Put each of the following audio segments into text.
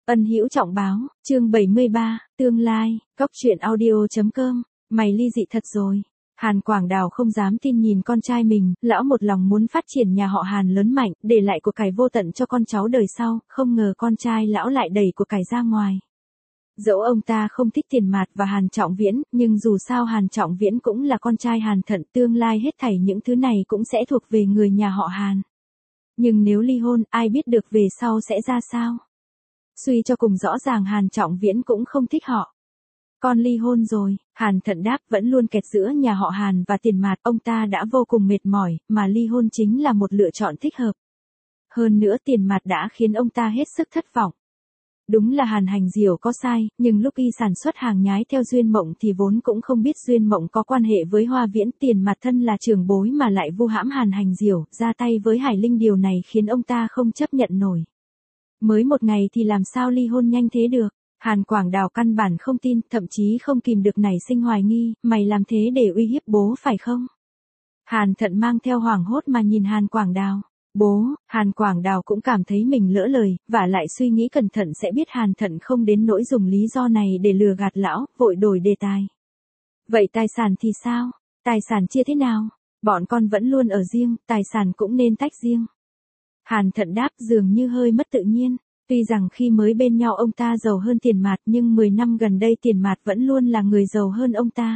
Ân Hữu Trọng báo, chương 73, tương lai, Cóc truyện audio.com, mày ly dị thật rồi. Hàn Quảng Đào không dám tin nhìn con trai mình, lão một lòng muốn phát triển nhà họ Hàn lớn mạnh, để lại của cải vô tận cho con cháu đời sau, không ngờ con trai lão lại đẩy của cải ra ngoài. Dẫu ông ta không thích Tiền Mạt và Hàn Trọng Viễn, nhưng dù sao Hàn Trọng Viễn cũng là con trai Hàn Thận, tương lai hết thảy những thứ này cũng sẽ thuộc về người nhà họ Hàn. Nhưng nếu ly hôn, ai biết được về sau sẽ ra sao? Suy cho cùng rõ ràng Hàn Trọng Viễn cũng không thích họ. Con ly hôn rồi, Hàn Thận đáp, vẫn luôn kẹt giữa nhà họ Hàn và Tiền Mạt, ông ta đã vô cùng mệt mỏi, mà ly hôn chính là một lựa chọn thích hợp. Hơn nữa Tiền Mạt đã khiến ông ta hết sức thất vọng. Đúng là Hàn Hành Diểu có sai, nhưng lúc y sản xuất hàng nhái theo Duyên Mộng thì vốn cũng không biết Duyên Mộng có quan hệ với Hoa Viễn. Tiền Mạt thân là trưởng bối mà lại vu hãm Hàn Hành Diểu, ra tay với Hải Linh, điều này khiến ông ta không chấp nhận nổi. Mới một ngày thì làm sao ly hôn nhanh thế được? Hàn Quảng Đào căn bản không tin, thậm chí không kìm được nảy sinh hoài nghi, mày làm thế để uy hiếp bố phải không? Hàn Thận mang theo hoảng hốt mà nhìn Hàn Quảng Đào. Bố, Hàn Quảng Đào cũng cảm thấy mình lỡ lời, và lại suy nghĩ cẩn thận sẽ biết Hàn Thận không đến nỗi dùng lý do này để lừa gạt lão, vội đổi đề tài. Vậy tài sản thì sao? Tài sản chia thế nào? Bọn con vẫn luôn ở riêng, tài sản cũng nên tách riêng. Hàn Thận đáp dường như hơi mất tự nhiên. Tuy rằng khi mới bên nhau ông ta giàu hơn Tiền Mạt, nhưng 10 năm gần đây Tiền Mạt vẫn luôn là người giàu hơn ông ta.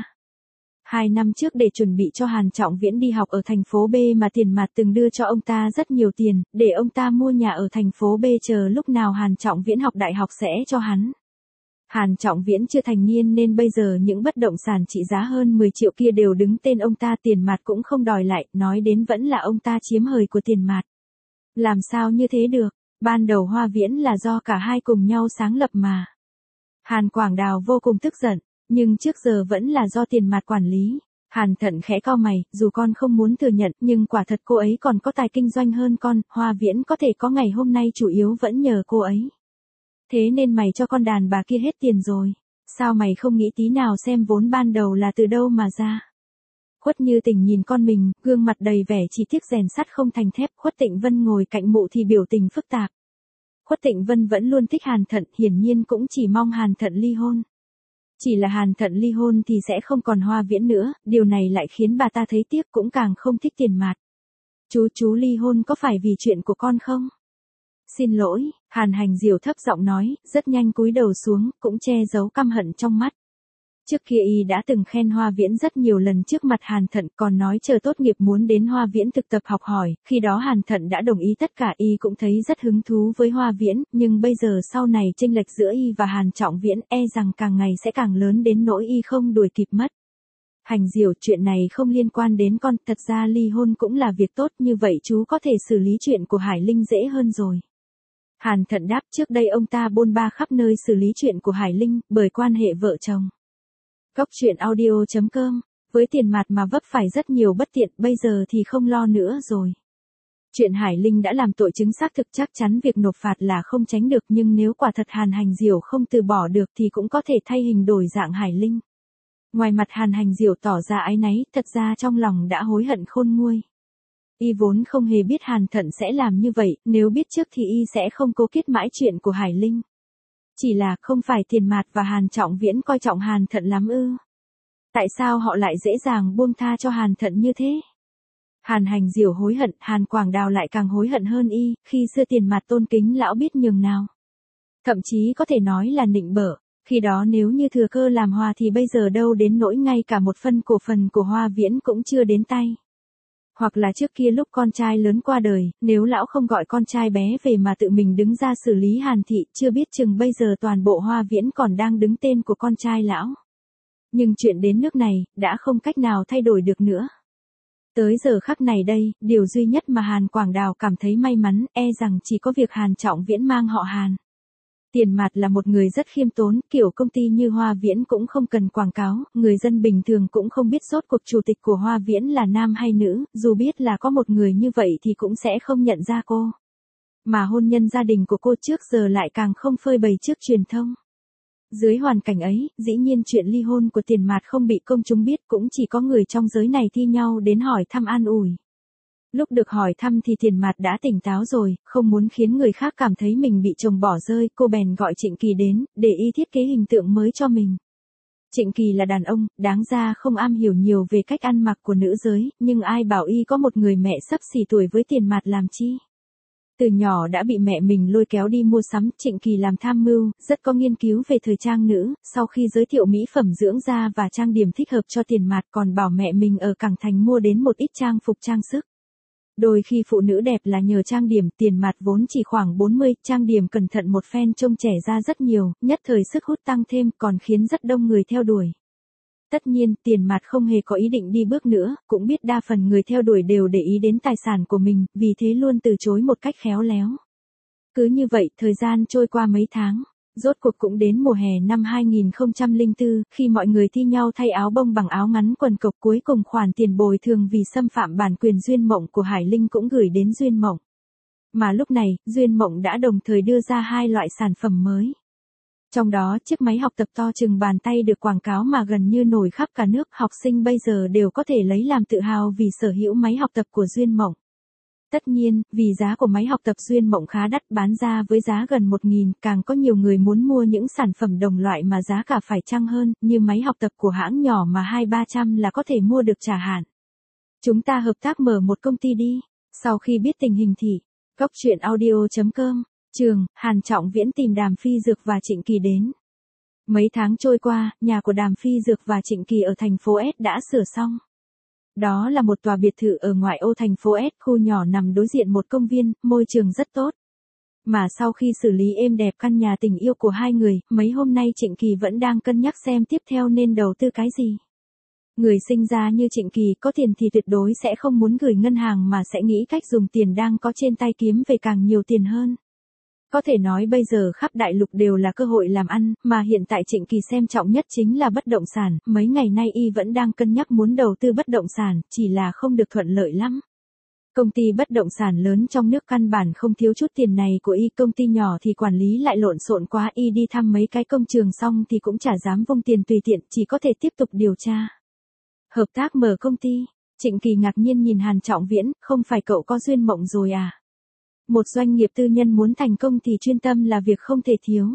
2 năm trước để chuẩn bị cho Hàn Trọng Viễn đi học ở thành phố B mà Tiền Mạt từng đưa cho ông ta rất nhiều tiền, để ông ta mua nhà ở thành phố B, chờ lúc nào Hàn Trọng Viễn học đại học sẽ cho hắn. Hàn Trọng Viễn chưa thành niên nên bây giờ những bất động sản trị giá hơn 10 triệu kia đều đứng tên ông ta, Tiền Mạt cũng không đòi lại, nói đến vẫn là ông ta chiếm hời của Tiền Mạt. Làm sao như thế được? Ban đầu Hoa Viễn là do cả hai cùng nhau sáng lập mà. Hàn Quảng Đào vô cùng tức giận, nhưng trước giờ vẫn là do Tiền Mạt quản lý. Hàn Thận khẽ cau mày, dù con không muốn thừa nhận, nhưng quả thật cô ấy còn có tài kinh doanh hơn con, Hoa Viễn có thể có ngày hôm nay chủ yếu vẫn nhờ cô ấy. Thế nên mày cho con đàn bà kia hết tiền rồi. Sao mày không nghĩ tí nào xem vốn ban đầu là từ đâu mà ra? Khuất Như Tình nhìn con mình, gương mặt đầy vẻ chỉ tiếc rèn sắt không thành thép. Khuất Tịnh Vân ngồi cạnh mụ thì biểu tình phức tạp. Khuất Tịnh Vân vẫn luôn thích Hàn Thận, hiển nhiên cũng chỉ mong Hàn Thận ly hôn. Chỉ là Hàn Thận ly hôn thì sẽ không còn Hoa Viễn nữa, điều này lại khiến bà ta thấy tiếc, cũng càng không thích Tiền Mạt. Chú ly hôn có phải vì chuyện của con không? Xin lỗi, Hàn Hành Diểu thấp giọng nói, rất nhanh cúi đầu xuống, cũng che giấu căm hận trong mắt. Trước kia y đã từng khen Hoa Viễn rất nhiều lần trước mặt Hàn Thận, còn nói chờ tốt nghiệp muốn đến Hoa Viễn thực tập học hỏi, khi đó Hàn Thận đã đồng ý tất cả, y cũng thấy rất hứng thú với Hoa Viễn, nhưng bây giờ sau này chênh lệch giữa y và Hàn Trọng Viễn e rằng càng ngày sẽ càng lớn đến nỗi y không đuổi kịp mất. Hành Diểu, chuyện này không liên quan đến con, thật ra ly hôn cũng là việc tốt, như vậy chú có thể xử lý chuyện của Hải Linh dễ hơn rồi. Hàn Thận đáp, trước đây ông ta bôn ba khắp nơi xử lý chuyện của Hải Linh, bởi quan hệ vợ chồng. Cóc truyện audio.com, với Tiền Mạt mà vấp phải rất nhiều bất tiện, bây giờ thì không lo nữa rồi. Chuyện Hải Linh đã làm tội chứng xác thực, chắc chắn việc nộp phạt là không tránh được, nhưng nếu quả thật Hàn Hành Diểu không từ bỏ được thì cũng có thể thay hình đổi dạng Hải Linh. Ngoài mặt Hàn Hành Diểu tỏ ra áy náy, thật ra trong lòng đã hối hận khôn nguôi. Y vốn không hề biết Hàn Thận sẽ làm như vậy, nếu biết trước thì y sẽ không cố kết mãi chuyện của Hải Linh. Chỉ là không phải Tiền Mạt và Hàn Trọng Viễn coi trọng Hàn Thận lắm ư? Tại sao họ lại dễ dàng buông tha cho Hàn Thận như thế? Hàn Hành Diểu hối hận, Hàn Quảng Đào lại càng hối hận hơn y, khi xưa Tiền Mạt tôn kính lão biết nhường nào. Thậm chí có thể nói là nịnh bợ, khi đó nếu như thừa cơ làm hòa thì bây giờ đâu đến nỗi ngay cả một phân cổ phần của Hoa Viễn cũng chưa đến tay. Hoặc là trước kia lúc con trai lớn qua đời, nếu lão không gọi con trai bé về mà tự mình đứng ra xử lý Hàn thị, chưa biết chừng bây giờ toàn bộ Hoa Viễn còn đang đứng tên của con trai lão. Nhưng chuyện đến nước này, đã không cách nào thay đổi được nữa. Tới giờ khắc này đây, điều duy nhất mà Hàn Quảng Đào cảm thấy may mắn, e rằng chỉ có việc Hàn Trọng Viễn mang họ Hàn. Tiền Mạt là một người rất khiêm tốn, kiểu công ty như Hoa Viễn cũng không cần quảng cáo, người dân bình thường cũng không biết rốt cuộc chủ tịch của Hoa Viễn là nam hay nữ, dù biết là có một người như vậy thì cũng sẽ không nhận ra cô. Mà hôn nhân gia đình của cô trước giờ lại càng không phơi bày trước truyền thông. Dưới hoàn cảnh ấy, dĩ nhiên chuyện ly hôn của Tiền Mạt không bị công chúng biết, cũng chỉ có người trong giới này thi nhau đến hỏi thăm an ủi. Lúc được hỏi thăm thì Tiền Mạt đã tỉnh táo rồi, không muốn khiến người khác cảm thấy mình bị chồng bỏ rơi, cô bèn gọi Trịnh Kỳ đến, để y thiết kế hình tượng mới cho mình. Trịnh Kỳ là đàn ông, đáng ra không am hiểu nhiều về cách ăn mặc của nữ giới, nhưng ai bảo y có một người mẹ xấp xỉ tuổi với Tiền Mạt làm chi. Từ nhỏ đã bị mẹ mình lôi kéo đi mua sắm, Trịnh Kỳ làm tham mưu, rất có nghiên cứu về thời trang nữ, sau khi giới thiệu mỹ phẩm dưỡng da và trang điểm thích hợp cho Tiền Mạt còn bảo mẹ mình ở Cảng Thành mua đến một ít trang phục trang sức. Đôi khi phụ nữ đẹp là nhờ trang điểm, Tiền Mạt vốn chỉ khoảng 40, trang điểm cẩn thận một phen trông trẻ ra rất nhiều, nhất thời sức hút tăng thêm còn khiến rất đông người theo đuổi. Tất nhiên, Tiền Mạt không hề có ý định đi bước nữa, cũng biết đa phần người theo đuổi đều để ý đến tài sản của mình, vì thế luôn từ chối một cách khéo léo. Cứ như vậy, thời gian trôi qua mấy tháng. Rốt cuộc cũng đến mùa hè năm 2004, khi mọi người thi nhau thay áo bông bằng áo ngắn quần cộc, cuối cùng khoản tiền bồi thường vì xâm phạm bản quyền Duyên Mộng của Hải Linh cũng gửi đến Duyên Mộng. Mà lúc này, Duyên Mộng đã đồng thời đưa ra hai loại sản phẩm mới. Trong đó, chiếc máy học tập to chừng bàn tay được quảng cáo mà gần như nổi khắp cả nước, học sinh bây giờ đều có thể lấy làm tự hào vì sở hữu máy học tập của Duyên Mộng. Tất nhiên, vì giá của máy học tập Duyên Mộng khá đắt, bán ra với giá gần 1.000, càng có nhiều người muốn mua những sản phẩm đồng loại mà giá cả phải chăng hơn, như máy học tập của hãng nhỏ mà 200-300 là có thể mua được trả hạn. Chúng ta hợp tác mở một công ty đi. Sau khi biết tình hình thì, goctruyện.audio.com, Trường, Hàn Trọng Viễn tìm Đàm Phi Dược và Trịnh Kỳ đến. Mấy tháng trôi qua, nhà của Đàm Phi Dược và Trịnh Kỳ ở thành phố S đã sửa xong. Đó là một tòa biệt thự ở ngoại ô thành phố S, khu nhỏ nằm đối diện một công viên, môi trường rất tốt. Mà sau khi xử lý êm đẹp căn nhà tình yêu của hai người, mấy hôm nay Trịnh Kỳ vẫn đang cân nhắc xem tiếp theo nên đầu tư cái gì. Người sinh ra như Trịnh Kỳ có tiền thì tuyệt đối sẽ không muốn gửi ngân hàng mà sẽ nghĩ cách dùng tiền đang có trên tay kiếm về càng nhiều tiền hơn. Có thể nói bây giờ khắp đại lục đều là cơ hội làm ăn, mà hiện tại Trịnh Kỳ xem trọng nhất chính là bất động sản, mấy ngày nay y vẫn đang cân nhắc muốn đầu tư bất động sản, chỉ là không được thuận lợi lắm. Công ty bất động sản lớn trong nước căn bản không thiếu chút tiền này của y, công ty nhỏ thì quản lý lại lộn xộn quá, y đi thăm mấy cái công trường xong thì cũng chả dám vung tiền tùy tiện, chỉ có thể tiếp tục điều tra. Hợp tác mở công ty, Trịnh Kỳ ngạc nhiên nhìn Hàn Trọng Viễn, không phải cậu có Duyên Mộng rồi à? Một doanh nghiệp tư nhân muốn thành công thì chuyên tâm là việc không thể thiếu.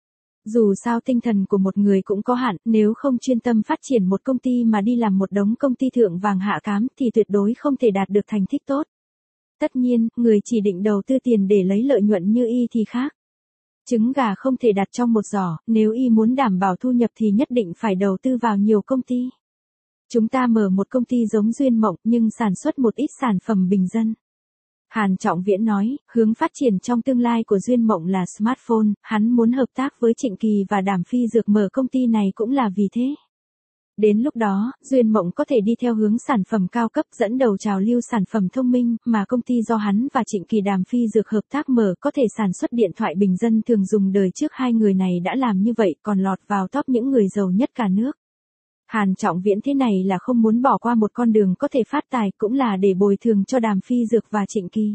Dù sao tinh thần của một người cũng có hạn, nếu không chuyên tâm phát triển một công ty mà đi làm một đống công ty thượng vàng hạ cám thì tuyệt đối không thể đạt được thành tích tốt. Tất nhiên, người chỉ định đầu tư tiền để lấy lợi nhuận như y thì khác. Trứng gà không thể đặt trong một giỏ, nếu y muốn đảm bảo thu nhập thì nhất định phải đầu tư vào nhiều công ty. Chúng ta mở một công ty giống Duyên Mộng nhưng sản xuất một ít sản phẩm bình dân. Hàn Trọng Viễn nói, hướng phát triển trong tương lai của Duyên Mộng là smartphone, hắn muốn hợp tác với Trịnh Kỳ và Đàm Phi Dược mở công ty này cũng là vì thế. Đến lúc đó, Duyên Mộng có thể đi theo hướng sản phẩm cao cấp dẫn đầu trào lưu sản phẩm thông minh, mà công ty do hắn và Trịnh Kỳ Đàm Phi Dược hợp tác mở có thể sản xuất điện thoại bình dân thường dùng đời trước. Hai người này đã làm như vậy còn lọt vào top những người giàu nhất cả nước. Hàn Trọng Viễn thế này là không muốn bỏ qua một con đường có thể phát tài, cũng là để bồi thường cho Đàm Phi Dược và Trịnh Kỳ.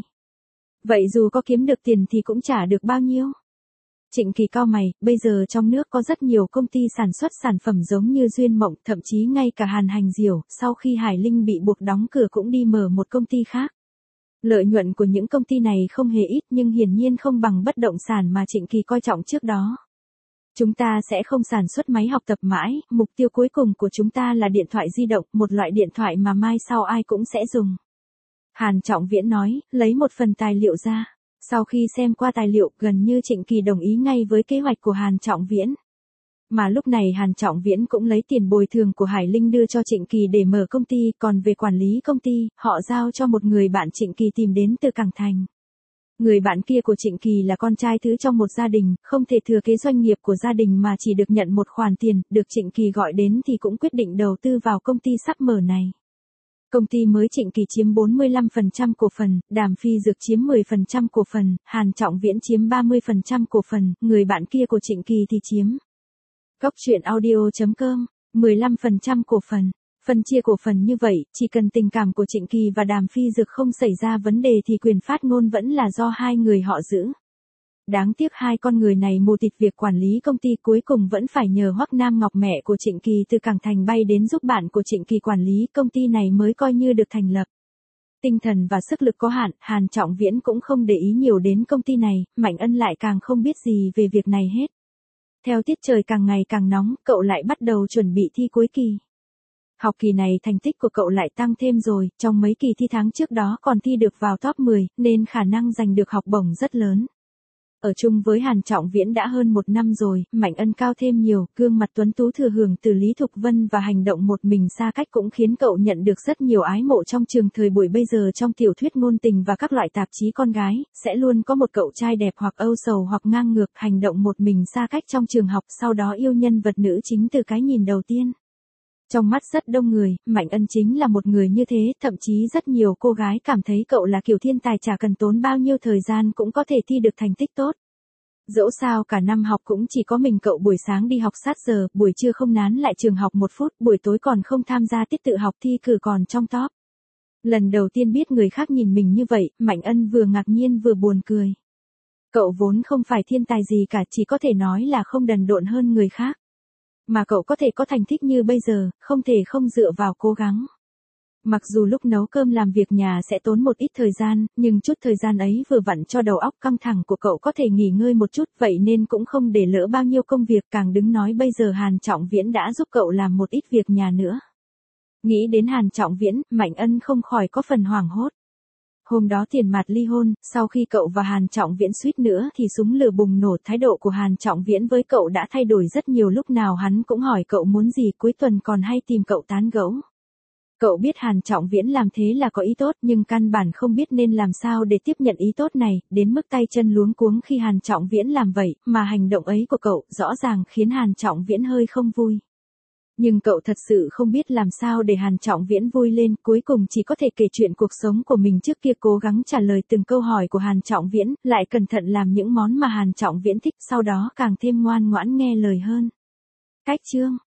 Vậy dù có kiếm được tiền thì cũng trả được bao nhiêu? Trịnh Kỳ cau mày, bây giờ trong nước có rất nhiều công ty sản xuất sản phẩm giống như Duyên Mộng, thậm chí ngay cả Hàn Hành Diểu, sau khi Hải Linh bị buộc đóng cửa cũng đi mở một công ty khác. Lợi nhuận của những công ty này không hề ít nhưng hiển nhiên không bằng bất động sản mà Trịnh Kỳ coi trọng trước đó. Chúng ta sẽ không sản xuất máy học tập mãi, mục tiêu cuối cùng của chúng ta là điện thoại di động, một loại điện thoại mà mai sau ai cũng sẽ dùng. Hàn Trọng Viễn nói, lấy một phần tài liệu ra. Sau khi xem qua tài liệu, gần như Trịnh Kỳ đồng ý ngay với kế hoạch của Hàn Trọng Viễn. Mà lúc này Hàn Trọng Viễn cũng lấy tiền bồi thường của Hải Linh đưa cho Trịnh Kỳ để mở công ty, còn về quản lý công ty, họ giao cho một người bạn Trịnh Kỳ tìm đến từ Cảng Thành. Người bạn kia của Trịnh Kỳ là con trai thứ trong một gia đình, không thể thừa kế doanh nghiệp của gia đình mà chỉ được nhận một khoản tiền, được Trịnh Kỳ gọi đến thì cũng quyết định đầu tư vào công ty sắp mở này. Công ty mới Trịnh Kỳ chiếm 45% cổ phần, Đàm Phi Dược chiếm 10% cổ phần, Hàn Trọng Viễn chiếm 30% cổ phần, người bạn kia của Trịnh Kỳ thì chiếm. Goctruyện.audio.com, 15% cổ phần. Phân chia cổ phần như vậy, chỉ cần tình cảm của Trịnh Kỳ và Đàm Phi Dược không xảy ra vấn đề thì quyền phát ngôn vẫn là do hai người họ giữ. Đáng tiếc hai con người này mù tịt việc quản lý công ty, cuối cùng vẫn phải nhờ Hoắc Nam Ngọc mẹ của Trịnh Kỳ từ Cảng Thành bay đến giúp bạn của Trịnh Kỳ quản lý, công ty này mới coi như được thành lập. Tinh thần và sức lực có hạn, Hàn Trọng Viễn cũng không để ý nhiều đến công ty này, Mạnh Ân lại càng không biết gì về việc này hết. Theo tiết trời càng ngày càng nóng, cậu lại bắt đầu chuẩn bị thi cuối kỳ. Học kỳ này thành tích của cậu lại tăng thêm rồi, trong mấy kỳ thi tháng trước đó còn thi được vào top 10, nên khả năng giành được học bổng rất lớn. Ở chung với Hàn Trọng Viễn đã hơn 1 năm rồi, Mạnh Ân cao thêm nhiều, gương mặt tuấn tú thừa hưởng từ Lý Thục Vân và hành động một mình xa cách cũng khiến cậu nhận được rất nhiều ái mộ trong trường thời buổi bây giờ. Trong tiểu thuyết ngôn tình và các loại tạp chí con gái, sẽ luôn có một cậu trai đẹp hoặc âu sầu hoặc ngang ngược, hành động một mình xa cách trong trường học, sau đó yêu nhân vật nữ chính từ cái nhìn đầu tiên. Trong mắt rất đông người, Mạnh Ân chính là một người như thế, thậm chí rất nhiều cô gái cảm thấy cậu là kiểu thiên tài chả cần tốn bao nhiêu thời gian cũng có thể thi được thành tích tốt. Dẫu sao cả năm học cũng chỉ có mình cậu buổi sáng đi học sát giờ, buổi trưa không nán lại trường học 1 phút, buổi tối còn không tham gia tiết tự học, thi cử còn trong top. Lần đầu tiên biết người khác nhìn mình như vậy, Mạnh Ân vừa ngạc nhiên vừa buồn cười. Cậu vốn không phải thiên tài gì cả, chỉ có thể nói là không đần độn hơn người khác. Mà cậu có thể có thành tích như bây giờ, không thể không dựa vào cố gắng. Mặc dù lúc nấu cơm làm việc nhà sẽ tốn một ít thời gian, nhưng chút thời gian ấy vừa vặn cho đầu óc căng thẳng của cậu có thể nghỉ ngơi một chút, vậy nên cũng không để lỡ bao nhiêu công việc, càng đừng nói bây giờ Hàn Trọng Viễn đã giúp cậu làm một ít việc nhà nữa. Nghĩ đến Hàn Trọng Viễn, Mạnh Ân không khỏi có phần hoảng hốt. Hôm đó tiền mặt ly hôn, sau khi cậu và Hàn Trọng Viễn suýt nữa thì súng lửa bùng nổ, thái độ của Hàn Trọng Viễn với cậu đã thay đổi rất nhiều, lúc nào hắn cũng hỏi cậu muốn gì, cuối tuần còn hay tìm cậu tán gẫu. Cậu biết Hàn Trọng Viễn làm thế là có ý tốt, nhưng căn bản không biết nên làm sao để tiếp nhận ý tốt này, đến mức tay chân luống cuống khi Hàn Trọng Viễn làm vậy, mà hành động ấy của cậu rõ ràng khiến Hàn Trọng Viễn hơi không vui. Nhưng cậu thật sự không biết làm sao để Hàn Trọng Viễn vui lên, cuối cùng chỉ có thể kể chuyện cuộc sống của mình trước kia, cố gắng trả lời từng câu hỏi của Hàn Trọng Viễn, lại cẩn thận làm những món mà Hàn Trọng Viễn thích, sau đó càng thêm ngoan ngoãn nghe lời hơn. Cách chương